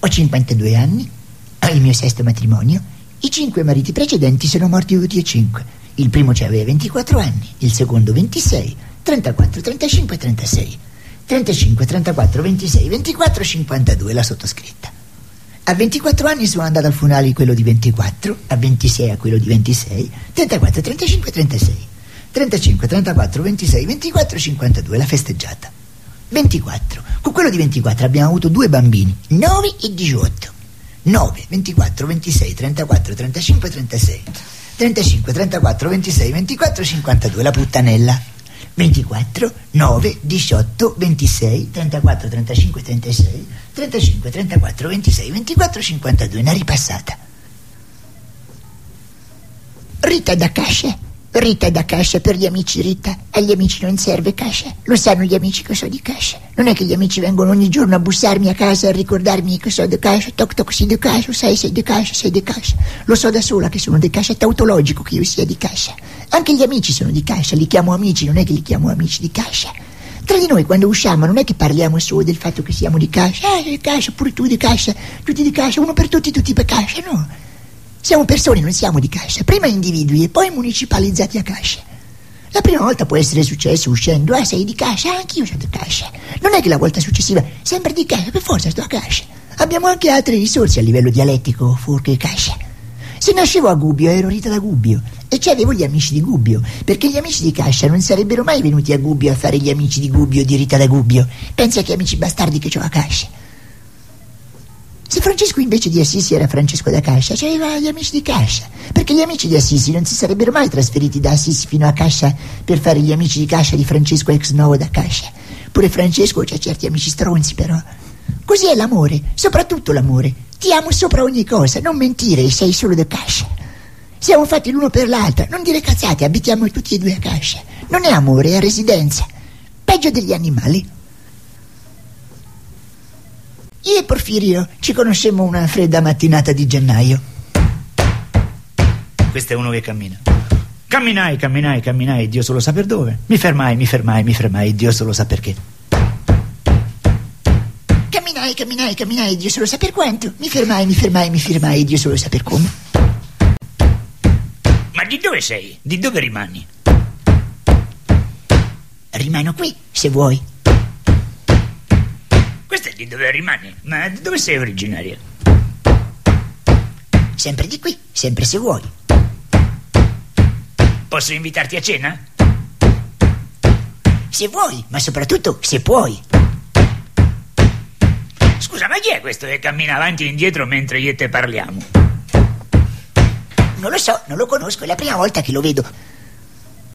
Ho 52 anni, ho il mio 6º matrimonio, i 5 mariti precedenti sono morti tutti e 5. Il primo aveva 24 anni, il secondo 26, 34, 35 e 36. 35, 34, 26, 24, 52, la sottoscritta. A 24 anni sono andato al funerale di quello di 24, a 26 a quello di 26, 34, 35 e 36. 35, 34, 26, 24, 52, la festeggiata. 24, con quello di 24 abbiamo avuto 2 bambini, 9 e 18. 9, 24, 26, 34, 35, 36. 35, 34, 26, 24, 52, la puttanella. 24, 9, 18, 26, 34, 35, 36, 35, 34, 26, 24, 52, una ripassata. Rita è da cascia. Rita è da cascia per gli amici, Rita. Agli amici non serve cascia. Lo sanno gli amici che so di cascia. Non è che gli amici vengono ogni giorno a bussarmi a casa e a ricordarmi che so di cascia. Toc toc, sei di cascia, sei di cascia, sei di cascia. Lo so da sola che sono di cascia, è tautologico che io sia di cascia. Anche gli amici sono di cascia, li chiamo amici, non è che li chiamo amici di cascia. Tra di noi quando usciamo non è che parliamo solo del fatto che siamo di cascia. Di cascia, pure tu di cascia, tutti di cascia, uno per tutti, tutti per cascia, no. Siamo persone, non siamo di cascia, prima individui e poi municipalizzati a cascia. La prima volta può essere successo uscendo, sei di cascia, anch'io sono di cascia. Non è che la volta successiva, sempre di cascia, per forza sto a cascia. Abbiamo anche altre risorse a livello dialettico, fuorché e cascia. Se nascevo a Gubbio ero Rita da Gubbio e c'avevo gli amici di Gubbio, perché gli amici di cascia non sarebbero mai venuti a Gubbio a fare gli amici di Gubbio di Rita da Gubbio. Pensa che amici bastardi che c'ho a cascia. Se Francesco invece di Assisi era Francesco da Cascia, c'aveva gli amici di Cascia, perché gli amici di Assisi non si sarebbero mai trasferiti da Assisi fino a Cascia per fare gli amici di Cascia di Francesco ex novo da Cascia. Pure Francesco c'ha certi amici stronzi, però. Così è l'amore, soprattutto l'amore. Ti amo sopra ogni cosa, non mentire, sei solo da Cascia. Siamo fatti l'uno per l'altra, non dire cazzate, abitiamo tutti e 2 a Cascia. Non è amore, è residenza. Peggio degli animali. Io e Porfirio ci conoscemmo una fredda mattinata di gennaio. Questo è uno che cammina. Camminai, Dio solo sa per dove. Mi fermai, Dio solo sa perché. Camminai, Dio solo sa per quanto. Mi fermai, Dio solo sa per come. Ma di dove sei? Di dove rimani? Rimano qui, se vuoi. Questo è di dove rimani? Ma di dove sei originaria? Sempre di qui, sempre se vuoi. Posso invitarti a cena? Se vuoi, ma soprattutto se puoi. Scusa, ma chi è questo che cammina avanti e indietro mentre io e te parliamo? Non lo so, non lo conosco, è la prima volta che lo vedo.